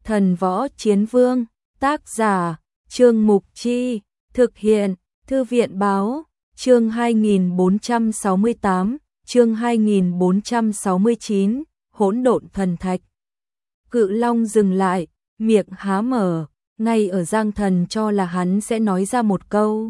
Thần võ chiến vương, tác giả, Trương Mục Chi, thực hiện, Thư viện báo, chương 2468, chương 2469, hỗn độn thần thạch. Cự Long dừng lại, miệng há mở, ngay ở Giang Thần cho là hắn sẽ nói ra một câu.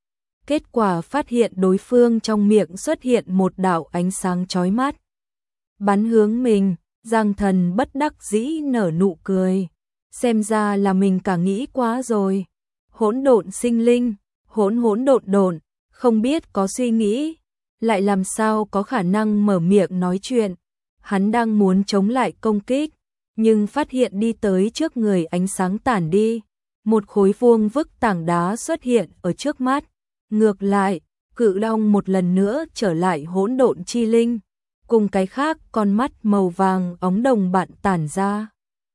Kết quả phát hiện đối phương trong miệng xuất hiện một đạo ánh sáng chói mắt. Bắn hướng mình, Giang Thần bất đắc dĩ nở nụ cười. Xem ra là mình cả nghĩ quá rồi. Hỗn độn sinh linh, hỗn độn, không biết có suy nghĩ, lại làm sao có khả năng mở miệng nói chuyện. Hắn đang muốn chống lại công kích, nhưng phát hiện đi tới trước người ánh sáng tản đi. Một khối vuông vức tảng đá xuất hiện ở trước mắt. Ngược lại, Cự Long một lần nữa trở lại hỗn độn chi linh. Cùng cái khác con mắt màu vàng óng đồng bạn tản ra.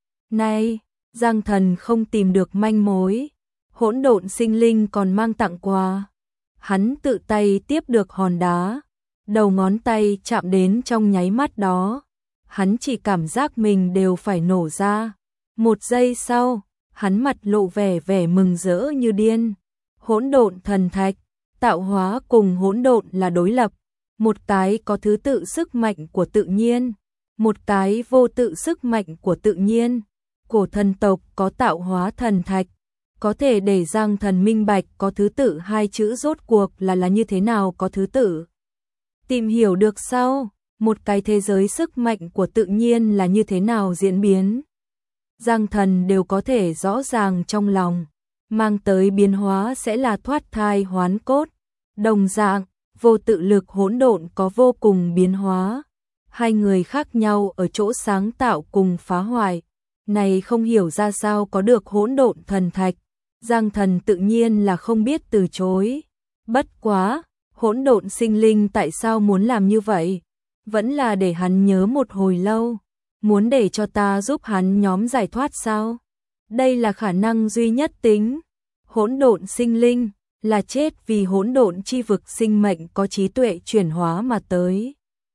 Này, Giang Thần không tìm được manh mối. Hỗn độn sinh linh còn mang tặng quà. Hắn tự tay tiếp được hòn đá. Đầu ngón tay chạm đến trong nháy mắt đó. Hắn chỉ cảm giác mình đều phải nổ ra. Một giây sau, hắn mặt lộ vẻ mừng rỡ như điên. Hỗn độn thần thạch, tạo hóa cùng hỗn độn là đối lập. Một cái có thứ tự sức mạnh của tự nhiên, một cái vô tự sức mạnh của tự nhiên. Cổ thần tộc có tạo hóa thần thạch, có thể để Giang Thần minh bạch có thứ tự hai chữ rốt cuộc là như thế nào có thứ tự. Tìm hiểu được sau, một cái thế giới sức mạnh của tự nhiên là như thế nào diễn biến. Giang Thần đều có thể rõ ràng trong lòng, mang tới biến hóa sẽ là thoát thai hoán cốt. Đồng dạng, vô tự lực hỗn độn có vô cùng biến hóa. Hai người khác nhau ở chỗ sáng tạo cùng phá hoại. Này không hiểu ra sao có được hỗn độn thần thạch. Giang Thần tự nhiên là không biết từ chối. Bất quá, hỗn độn sinh linh tại sao muốn làm như vậy? Vẫn là để hắn nhớ một hồi lâu. Muốn để cho ta giúp hắn nhóm giải thoát sao? Đây là khả năng duy nhất tính. Hỗn độn sinh linh là chết vì hỗn độn chi vực sinh mệnh có trí tuệ chuyển hóa mà tới.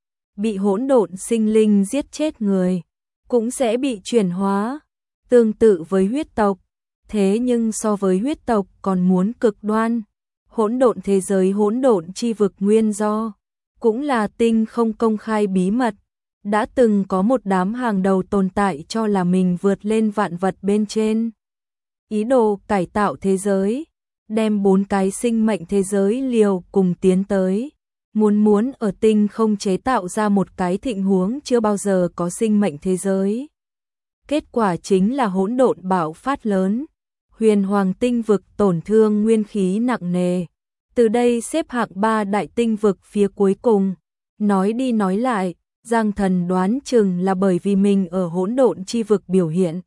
Bị hỗn độn sinh linh giết chết người, cũng sẽ bị chuyển hóa, tương tự với huyết tộc. Thế nhưng so với huyết tộc còn muốn cực đoan. Hỗn độn thế giới hỗn độn chi vực nguyên do, cũng là tinh không công khai bí mật. Đã từng có một đám hàng đầu tồn tại cho là mình vượt lên vạn vật bên trên. Ý đồ cải tạo thế giới, đem 4 cái sinh mệnh thế giới liều cùng tiến tới. Muốn ở tinh không chế tạo ra một cái thịnh huống chưa bao giờ có sinh mệnh thế giới. Kết quả chính là hỗn độn bạo phát lớn. Huyền Hoàng tinh vực tổn thương nguyên khí nặng nề. Từ đây xếp hạng 3 đại tinh vực phía cuối cùng. Nói đi nói lại, Giang Thần đoán chừng là bởi vì mình ở hỗn độn chi vực biểu hiện.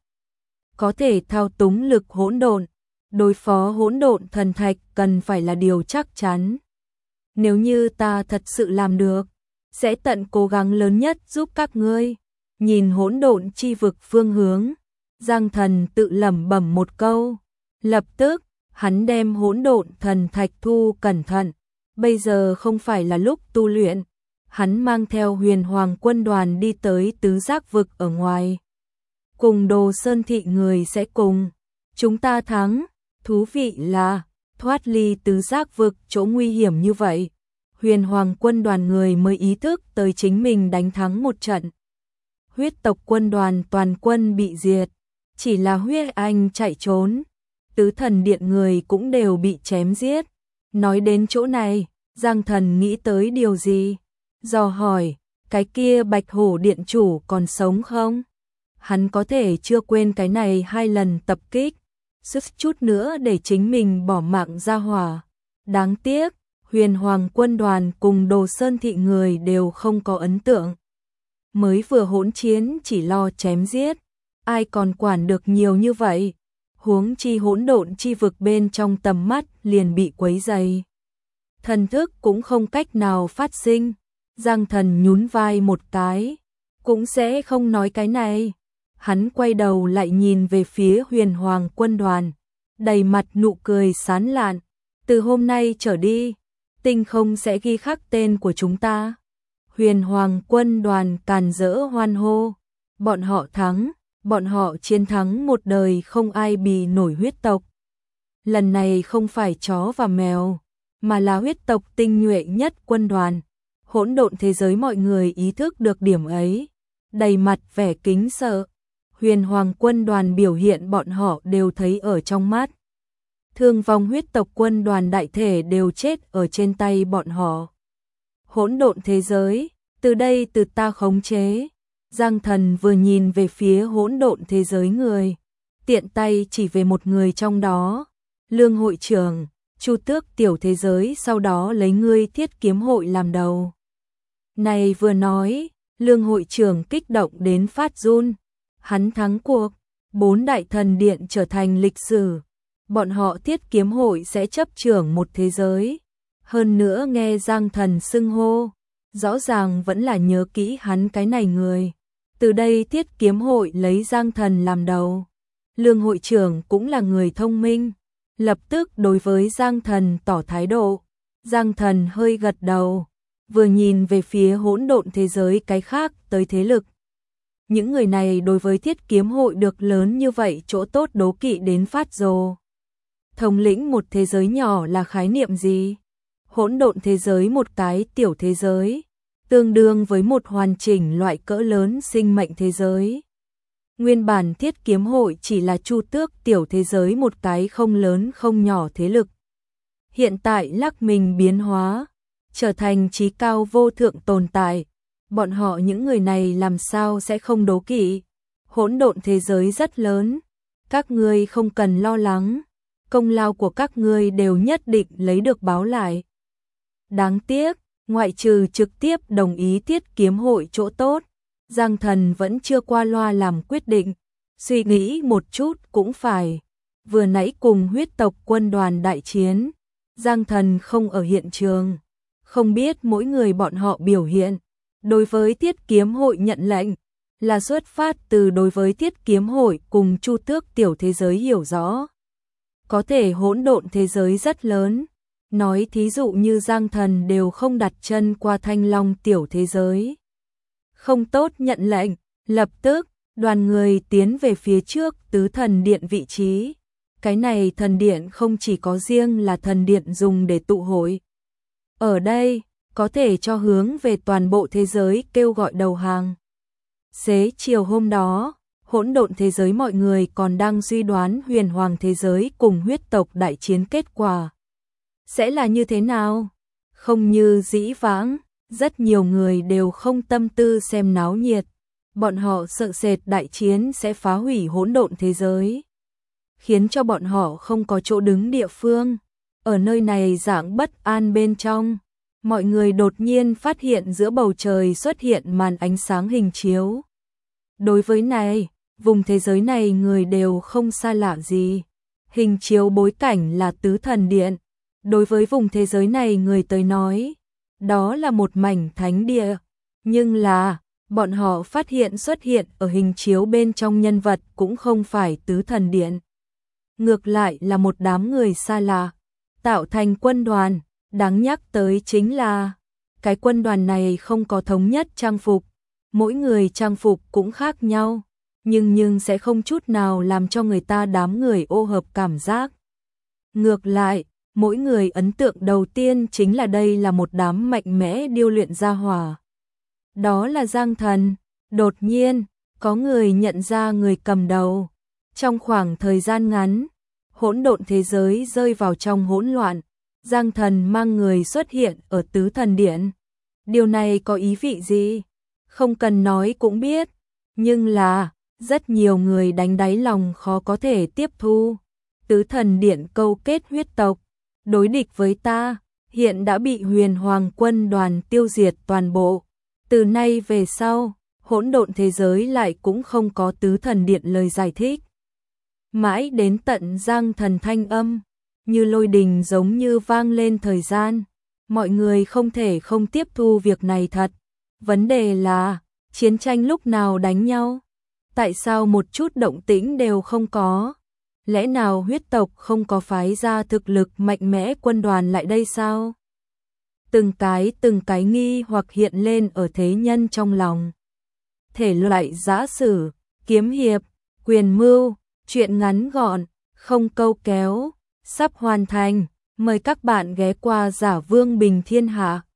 Có thể thao túng lực hỗn độn, đối phó hỗn độn thần thạch cần phải là điều chắc chắn. Nếu như ta thật sự làm được, sẽ tận cố gắng lớn nhất giúp các ngươi. Nhìn hỗn độn chi vực phương hướng, Giang Thần tự lẩm bẩm một câu. Lập tức, hắn đem hỗn độn thần thạch thu cẩn thận. Bây giờ không phải là lúc tu luyện. Hắn mang theo Huyền Hoàng quân đoàn đi tới tứ giác vực ở ngoài. Cùng Đồ Sơn thị người sẽ cùng. Chúng ta thắng. Thú vị là thoát ly tứ giác vực chỗ nguy hiểm như vậy. Huyền Hoàng quân đoàn người mới ý thức tới chính mình đánh thắng một trận. Huyết tộc quân đoàn toàn quân bị diệt. Chỉ là Huyết Anh chạy trốn. Tứ thần điện người cũng đều bị chém giết. Nói đến chỗ này, Giang Thần nghĩ tới điều gì? Dò hỏi, cái kia Bạch Hổ điện chủ còn sống không? Hắn có thể chưa quên cái này 2 lần tập kích. Sức chút nữa để chính mình bỏ mạng ra hỏa. Đáng tiếc, Huyền Hoàng quân đoàn cùng Đồ Sơn thị người đều không có ấn tượng. Mới vừa hỗn chiến chỉ lo chém giết. Ai còn quản được nhiều như vậy? Huống chi hỗn độn chi vực bên trong tầm mắt liền bị quấy dày. Thần thức cũng không cách nào phát sinh. Giang Thần nhún vai một cái. Cũng sẽ không nói cái này. Hắn quay đầu lại nhìn về phía Huyền Hoàng quân đoàn. Đầy mặt nụ cười sán lạn. Từ hôm nay trở đi, tinh không sẽ ghi khắc tên của chúng ta. Huyền Hoàng quân đoàn càn rỡ hoan hô. Bọn họ thắng. bọn họ chiến thắng một đời không ai bì nổi huyết tộc. Lần này không phải chó và mèo, mà là huyết tộc tinh nhuệ nhất quân đoàn. Hỗn độn thế giới mọi người ý thức được điểm ấy, đầy mặt vẻ kính sợ. Huyền Hoàng quân đoàn biểu hiện bọn họ đều thấy ở trong mắt. Thương vong huyết tộc quân đoàn đại thể đều chết ở trên tay bọn họ. Hỗn độn thế giới, từ đây từ ta khống chế. Giang Thần vừa nhìn về phía hỗn độn thế giới người, tiện tay chỉ về một người trong đó. Lương hội trưởng, Chu Tước tiểu thế giới sau đó lấy ngươi Thiết Kiếm hội làm đầu. Này vừa nói, Lương hội trưởng kích động đến phát run. Hắn thắng cuộc, 4 đại thần điện trở thành lịch sử. Bọn họ Thiết Kiếm hội sẽ chấp trưởng một thế giới. Hơn nữa nghe Giang Thần xưng hô, rõ ràng vẫn là nhớ kỹ hắn cái này người. Từ đây Thiết Kiếm hội lấy Giang Thần làm đầu. Lương hội trưởng cũng là người thông minh, lập tức đối với Giang Thần tỏ thái độ. Giang Thần hơi gật đầu, vừa nhìn về phía hỗn độn thế giới cái khác tới thế lực. Những người này đối với Thiết Kiếm hội được lớn như vậy chỗ tốt đố kỵ đến phát rồ. Thống lĩnh một thế giới nhỏ là khái niệm gì? Hỗn độn thế giới một cái tiểu thế giới, tương đương với một hoàn chỉnh loại cỡ lớn sinh mệnh thế giới. Nguyên bản Thiết Kiếm hội chỉ là Chu Tước tiểu thế giới một cái không lớn không nhỏ thế lực. Hiện tại lắc mình biến hóa, trở thành chí cao vô thượng tồn tại. Bọn họ những người này làm sao sẽ không đố kỵ? Hỗn độn thế giới rất lớn, các ngươi không cần lo lắng, công lao của các ngươi đều nhất định lấy được báo lại. Đáng tiếc, ngoại trừ trực tiếp đồng ý Thiết Kiếm hội chỗ tốt, Giang Thần vẫn chưa qua loa làm quyết định, suy nghĩ một chút cũng phải. Vừa nãy cùng huyết tộc quân đoàn đại chiến, Giang Thần không ở hiện trường, không biết mỗi người bọn họ biểu hiện. Đối với Thiết Kiếm hội nhận lệnh, là xuất phát từ đối với Thiết Kiếm hội cùng Chu Tước tiểu thế giới hiểu rõ. Có thể hỗn độn thế giới rất lớn, nói thí dụ như Giang Thần đều không đặt chân qua Thanh Long tiểu thế giới. Không tốt nhận lệnh, lập tức, đoàn người tiến về phía trước tứ thần điện vị trí. Cái này thần điện không chỉ có riêng là thần điện dùng để tụ hội. Ở đây, có thể cho hướng về toàn bộ thế giới kêu gọi đầu hàng. Xế chiều hôm đó, hỗn độn thế giới mọi người còn đang suy đoán Huyền Hoàng thế giới cùng huyết tộc đại chiến kết quả sẽ là như thế nào? Không như dĩ vãng, rất nhiều người đều không tâm tư xem náo nhiệt. Bọn họ sợ sệt đại chiến sẽ phá hủy hỗn độn thế giới, khiến cho bọn họ không có chỗ đứng địa phương. Ở nơi này dạng bất an bên trong, mọi người đột nhiên phát hiện giữa bầu trời xuất hiện màn ánh sáng hình chiếu. Đối với này, vùng thế giới này người đều không xa lạ gì. Hình chiếu bối cảnh là tứ thần điện. Đối với vùng thế giới này người tới nói, đó là một mảnh thánh địa. Nhưng là, bọn họ phát hiện xuất hiện ở hình chiếu bên trong nhân vật cũng không phải tứ thần điện. Ngược lại là một đám người xa lạ, tạo thành quân đoàn. Đáng nhắc tới chính là, cái quân đoàn này không có thống nhất trang phục, mỗi người trang phục cũng khác nhau, nhưng sẽ không chút nào làm cho người ta đám người ô hợp cảm giác. Ngược lại, mỗi người ấn tượng đầu tiên chính là đây là một đám mạnh mẽ điêu luyện ra hỏa. Đó là Giang Thần. Đột nhiên, có người nhận ra người cầm đầu. Trong khoảng thời gian ngắn, hỗn độn thế giới rơi vào trong hỗn loạn. Giang Thần mang người xuất hiện ở tứ thần điện. Điều này có ý vị gì? Không cần nói cũng biết. Nhưng là, rất nhiều người đánh đáy lòng khó có thể tiếp thu. Tứ thần điện câu kết huyết tộc, đối địch với ta, hiện đã bị Huyền Hoàng quân đoàn tiêu diệt toàn bộ. Từ nay về sau, hỗn độn thế giới lại cũng không có tứ thần điện lời giải thích. Mãi đến tận Giang Thần thanh âm, như lôi đình giống như vang lên thời gian. Mọi người không thể không tiếp thu việc này thật. Vấn đề là, chiến tranh lúc nào đánh nhau? Tại sao một chút động tĩnh đều không có? Lẽ nào huyết tộc không có phái ra thực lực mạnh mẽ quân đoàn lại đây sao? Từng cái nghi hoặc hiện lên ở thế nhân trong lòng. Thể loại giã sử, kiếm hiệp, Quyền mưu, chuyện ngắn gọn, không câu kéo, sắp hoàn thành. Mời các bạn ghé qua Giả Vương Bình Thiên Hạ.